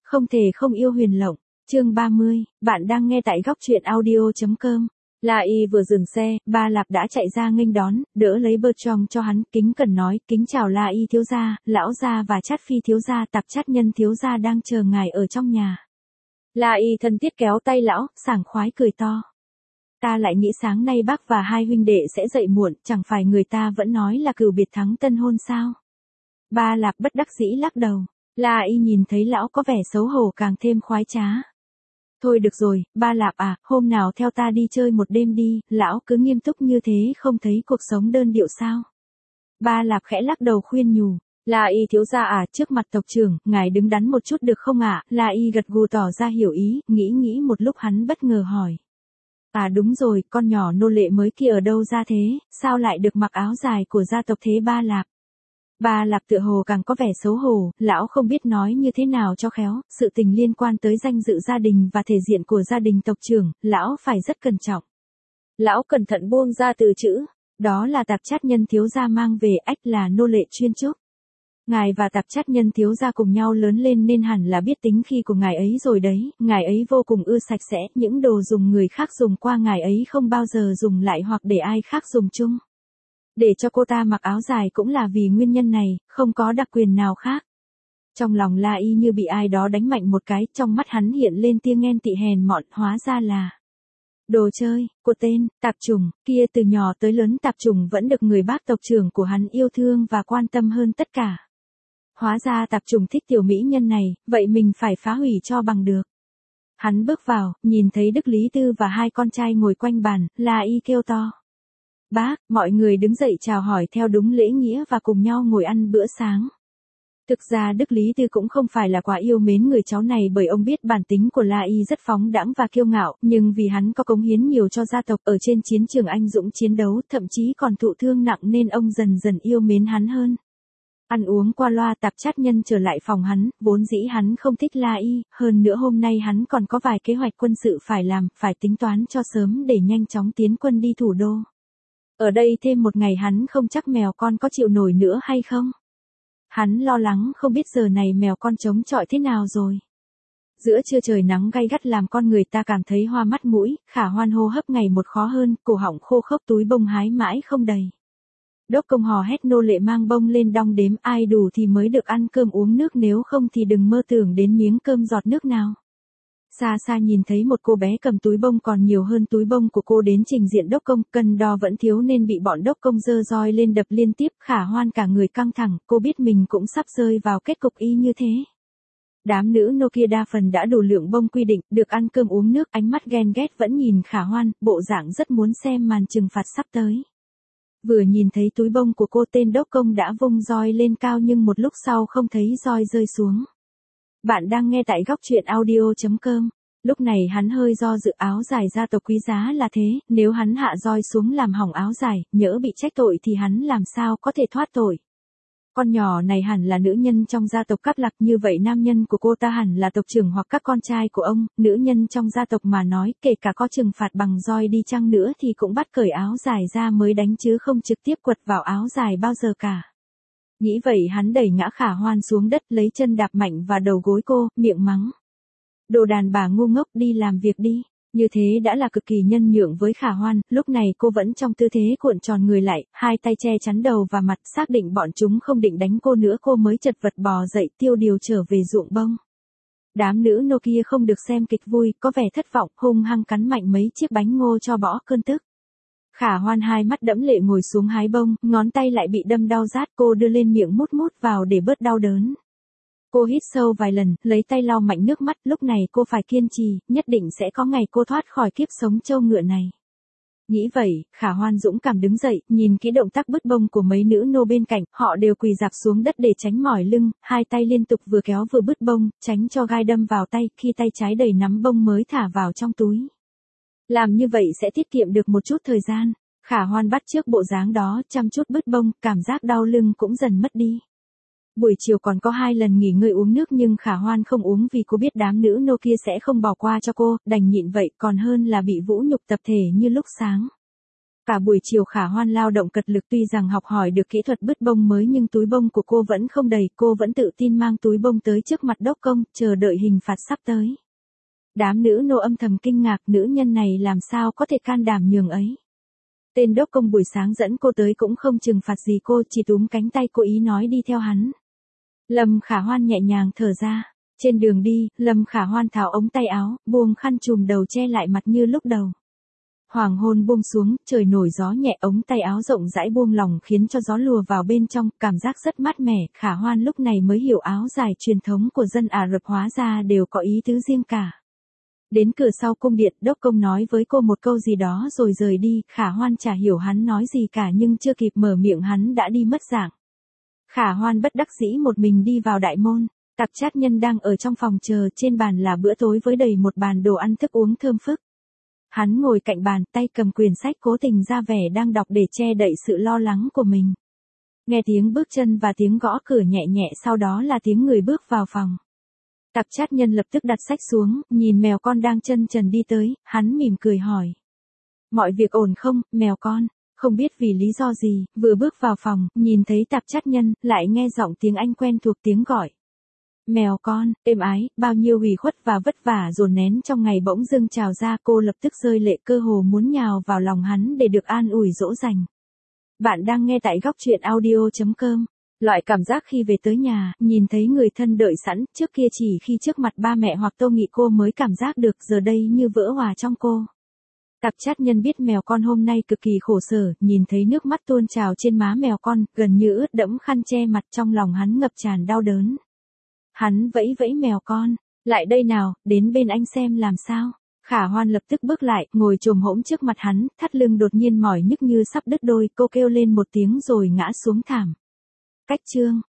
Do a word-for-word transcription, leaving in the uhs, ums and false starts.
Không thể không yêu Huyền Lộng. Chương ba mươi, bạn đang nghe tại góc truyện audio chấm com. La Y vừa dừng xe, Ba Lạp đã chạy ra nghênh đón, đỡ lấy Bertrand cho hắn, kính cẩn nói, kính chào La Y thiếu gia, lão gia và Trát Phi thiếu gia, Tạp Trát Nhân thiếu gia đang chờ ngài ở trong nhà. La Y thân thiết kéo tay lão, sảng khoái cười to. Ta lại nghĩ sáng nay bác và hai huynh đệ sẽ dậy muộn, chẳng phải người ta vẫn nói là cửu biệt thắng tân hôn sao? Ba Lạp bất đắc dĩ lắc đầu. La Y nhìn thấy lão có vẻ xấu hổ càng thêm khoái trá. Thôi được rồi, Ba Lạp à, hôm nào theo ta đi chơi một đêm đi, lão cứ nghiêm túc như thế không thấy cuộc sống đơn điệu sao? Ba Lạp khẽ lắc đầu khuyên nhủ. La Y thiếu gia à, trước mặt tộc trưởng, ngài đứng đắn một chút được không ạ? À? La Y gật gù tỏ ra hiểu ý, nghĩ nghĩ một lúc hắn bất ngờ hỏi. À đúng rồi, con nhỏ nô lệ mới kia ở đâu ra thế, sao lại được mặc áo dài của gia tộc thế Ba Lạp? Ba Lạp tựa hồ càng có vẻ xấu hổ, lão không biết nói như thế nào cho khéo, sự tình liên quan tới danh dự gia đình và thể diện của gia đình tộc trưởng, lão phải rất cẩn trọng. Lão cẩn thận buông ra từ chữ, đó là Tạp Trát Nhân thiếu gia mang về, ách là nô lệ chuyên trúc. Ngài và Tạp Trát Nhân thiếu gia cùng nhau lớn lên nên hẳn là biết tính khi của ngài ấy rồi đấy, ngài ấy vô cùng ưa sạch sẽ, những đồ dùng người khác dùng qua ngài ấy không bao giờ dùng lại hoặc để ai khác dùng chung. Để cho cô ta mặc áo dài cũng là vì nguyên nhân này, không có đặc quyền nào khác. Trong lòng La Y như bị ai đó đánh mạnh một cái, trong mắt hắn hiện lên tia ghen tị hèn mọn, hóa ra là đồ chơi, của tên, Tạp Trùng, kia từ nhỏ tới lớn Tạp Trùng vẫn được người bác tộc trưởng của hắn yêu thương và quan tâm hơn tất cả. Hóa ra Tạp Trùng thích tiểu mỹ nhân này, vậy mình phải phá hủy cho bằng được. Hắn bước vào, nhìn thấy Đức Lý Tư và hai con trai ngồi quanh bàn, La Y kêu to. Bác, mọi người đứng dậy chào hỏi theo đúng lễ nghĩa và cùng nhau ngồi ăn bữa sáng. Thực ra Đức Lý Tư cũng không phải là quá yêu mến người cháu này bởi ông biết bản tính của La Y rất phóng đãng và kiêu ngạo, nhưng vì hắn có cống hiến nhiều cho gia tộc ở trên chiến trường anh dũng chiến đấu, thậm chí còn thụ thương nặng nên ông dần dần yêu mến hắn hơn. Ăn uống qua loa, Tạp Trát Nhân trở lại phòng hắn, vốn dĩ hắn không thích La Y, hơn nữa hôm nay hắn còn có vài kế hoạch quân sự phải làm, phải tính toán cho sớm để nhanh chóng tiến quân đi thủ đô. Ở đây thêm một ngày hắn không chắc mèo con có chịu nổi nữa hay không. Hắn lo lắng không biết giờ này mèo con chống chọi thế nào rồi. Giữa trưa trời nắng gay gắt làm con người ta cảm thấy hoa mắt mũi, Khả Hoan hô hấp ngày một khó hơn, cổ họng khô khốc, túi bông hái mãi không đầy. Đốc công hò hét nô lệ mang bông lên đong đếm, ai đủ thì mới được ăn cơm uống nước, nếu không thì đừng mơ tưởng đến miếng cơm giọt nước nào. Xa xa nhìn thấy một cô bé cầm túi bông còn nhiều hơn túi bông của cô đến trình diện đốc công, cân đo vẫn thiếu nên bị bọn đốc công giơ roi lên đập liên tiếp. Khả Hoan cả người căng thẳng, cô biết mình cũng sắp rơi vào kết cục y như thế. Đám nữ nô kia đa phần đã đủ lượng bông quy định, được ăn cơm uống nước, ánh mắt ghen ghét vẫn nhìn Khả Hoan, bộ dạng rất muốn xem màn trừng phạt sắp tới. Vừa nhìn thấy túi bông của cô, tên đốc công đã vung roi lên cao nhưng một lúc sau không thấy roi rơi xuống. Bạn đang nghe tại góc truyện audio chấm com. Lúc này hắn hơi do dự, áo dài gia tộc quý giá là thế, nếu hắn hạ roi xuống làm hỏng áo dài, nhỡ bị trách tội thì hắn làm sao có thể thoát tội. Con nhỏ này hẳn là nữ nhân trong gia tộc Cáp Lạc, như vậy nam nhân của cô ta hẳn là tộc trưởng hoặc các con trai của ông, nữ nhân trong gia tộc mà nói, kể cả có trừng phạt bằng roi đi chăng nữa thì cũng bắt cởi áo dài ra mới đánh chứ không trực tiếp quật vào áo dài bao giờ cả. Nghĩ vậy hắn đẩy ngã Khả Hoan xuống đất, lấy chân đạp mạnh vào đầu gối cô, miệng mắng. Đồ đàn bà ngu ngốc, đi làm việc đi. Như thế đã là cực kỳ nhân nhượng với Khả Hoan, lúc này cô vẫn trong tư thế cuộn tròn người lại, hai tay che chắn đầu và mặt, xác định bọn chúng không định đánh cô nữa, cô mới chật vật bò dậy, tiêu điều trở về ruộng bông. Đám nữ nô kia không được xem kịch vui, có vẻ thất vọng, hung hăng cắn mạnh mấy chiếc bánh ngô cho bỏ cơn tức. Khả Hoan hai mắt đẫm lệ ngồi xuống hái bông, ngón tay lại bị đâm đau rát, cô đưa lên miệng mút mút vào để bớt đau đớn. Cô hít sâu vài lần, lấy tay lau mạnh nước mắt, lúc này cô phải kiên trì, nhất định sẽ có ngày cô thoát khỏi kiếp sống trâu ngựa này. Nghĩ vậy, Khả Hoan dũng cảm đứng dậy, nhìn kỹ động tác bứt bông của mấy nữ nô bên cạnh, họ đều quỳ rạp xuống đất để tránh mỏi lưng, hai tay liên tục vừa kéo vừa bứt bông, tránh cho gai đâm vào tay, khi tay trái đầy nắm bông mới thả vào trong túi. Làm như vậy sẽ tiết kiệm được một chút thời gian. Khả Hoan bắt chước bộ dáng đó, chăm chút bứt bông, cảm giác đau lưng cũng dần mất đi. Buổi chiều còn có hai lần nghỉ ngơi uống nước nhưng Khả Hoan không uống vì cô biết đám nữ nô kia sẽ không bỏ qua cho cô, đành nhịn vậy còn hơn là bị vũ nhục tập thể như lúc sáng. Cả buổi chiều Khả Hoan lao động cật lực, tuy rằng học hỏi được kỹ thuật bứt bông mới nhưng túi bông của cô vẫn không đầy, cô vẫn tự tin mang túi bông tới trước mặt đốc công, chờ đợi hình phạt sắp tới. Đám nữ nô âm thầm kinh ngạc, nữ nhân này làm sao có thể can đảm nhường ấy. Tên đốc công buổi sáng dẫn cô tới cũng không trừng phạt gì cô, chỉ túm cánh tay cô ý nói đi theo hắn. Lâm Khả Hoan nhẹ nhàng thở ra. Trên đường đi, Lâm Khả Hoan tháo ống tay áo, buông khăn trùm đầu che lại mặt như lúc đầu. Hoàng hôn buông xuống, trời nổi gió nhẹ, ống tay áo rộng rãi buông lỏng khiến cho gió lùa vào bên trong, cảm giác rất mát mẻ. Khả Hoan lúc này mới hiểu áo dài truyền thống của dân Ả Rập hóa ra đều có ý tứ riêng cả. Đến cửa sau cung điện, đốc công nói với cô một câu gì đó rồi rời đi, Khả Hoan chả hiểu hắn nói gì cả nhưng chưa kịp mở miệng hắn đã đi mất dạng. Khả Hoan bất đắc dĩ một mình đi vào đại môn. Tạp Trát Nhân đang ở trong phòng chờ, trên bàn là bữa tối với đầy một bàn đồ ăn thức uống thơm phức. Hắn ngồi cạnh bàn, tay cầm quyển sách cố tình ra vẻ đang đọc để che đậy sự lo lắng của mình. Nghe tiếng bước chân và tiếng gõ cửa nhẹ nhẹ, sau đó là tiếng người bước vào phòng. Tạp Trát Nhân lập tức đặt sách xuống, nhìn mèo con đang chân trần đi tới, hắn mỉm cười hỏi. Mọi việc ổn không, mèo con? Không biết vì lý do gì, vừa bước vào phòng, nhìn thấy Tạp Trát Nhân, lại nghe giọng tiếng Anh quen thuộc, tiếng gọi. Mèo con, êm ái, bao nhiêu ủy khuất và vất vả dồn nén trong ngày bỗng dưng trào ra, cô lập tức rơi lệ, cơ hồ muốn nhào vào lòng hắn để được an ủi dỗ dành. Bạn đang nghe tại góc truyện audio chấm com. Loại cảm giác khi về tới nhà, nhìn thấy người thân đợi sẵn, trước kia chỉ khi trước mặt ba mẹ hoặc Tô Nghị cô mới cảm giác được, giờ đây như vỡ hòa trong cô. Tạp Trát Nhân biết mèo con hôm nay cực kỳ khổ sở, nhìn thấy nước mắt tuôn trào trên má mèo con, gần như ướt đẫm khăn che mặt, trong lòng hắn ngập tràn đau đớn. Hắn vẫy vẫy mèo con, lại đây nào, đến bên anh xem làm sao. Khả Hoan lập tức bước lại, ngồi chồm hổm trước mặt hắn, thắt lưng đột nhiên mỏi nhức như sắp đứt đôi, cô kêu lên một tiếng rồi ngã xuống thảm. Cách chương